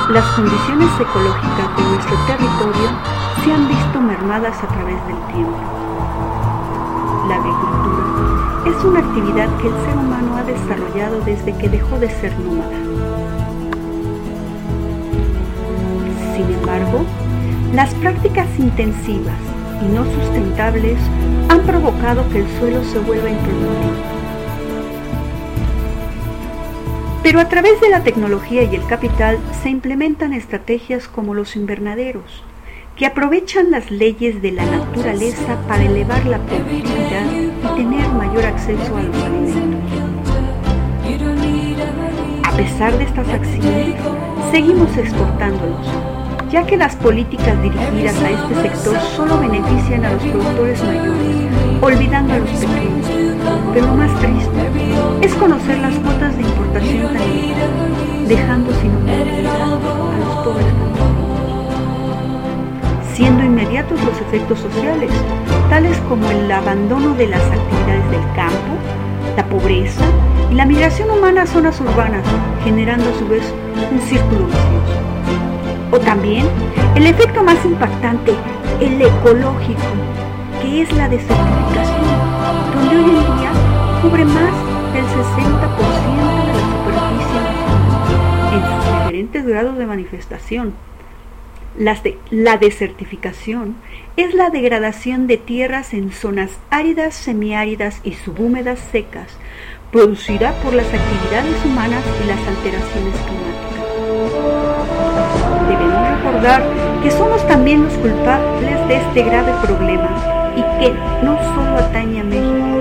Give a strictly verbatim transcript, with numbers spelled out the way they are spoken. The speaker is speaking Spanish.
las condiciones ecológicas de nuestro territorio se han visto mermadas a través del tiempo. La agricultura es una actividad que el ser humano ha desarrollado desde que dejó de ser nómada. Sin embargo, las prácticas intensivas y no sustentables han provocado que el suelo se vuelva improductivo. Pero a través de la tecnología y el capital se implementan estrategias como los invernaderos, que aprovechan las leyes de la naturaleza para elevar la productividad y tener mayor acceso a los alimentos. A pesar de estas acciones, seguimos exportándolos, ya que las políticas dirigidas a este sector solo benefician a los productores mayores, olvidando a los pequeños. Pero lo más triste es conocer las cuotas de importación tan elevadas, dejando sin oportunidad a los pobres campesinos. Siendo inmediatos los efectos sociales, tales como el abandono de las actividades del campo, la pobreza y la migración humana a zonas urbanas, generando a su vez un círculo vicioso. O también el efecto más impactante, el ecológico, que es la desertificación, donde hoy en día cubre más del sesenta por ciento de la superficie nacional en sus diferentes grados de manifestación. Las de, la desertificación es la degradación de tierras en zonas áridas, semiáridas y subhúmedas secas, producida por las actividades humanas y las alteraciones climáticas. Debemos recordar que somos también los culpables de este grave problema y que no solo atañe a México,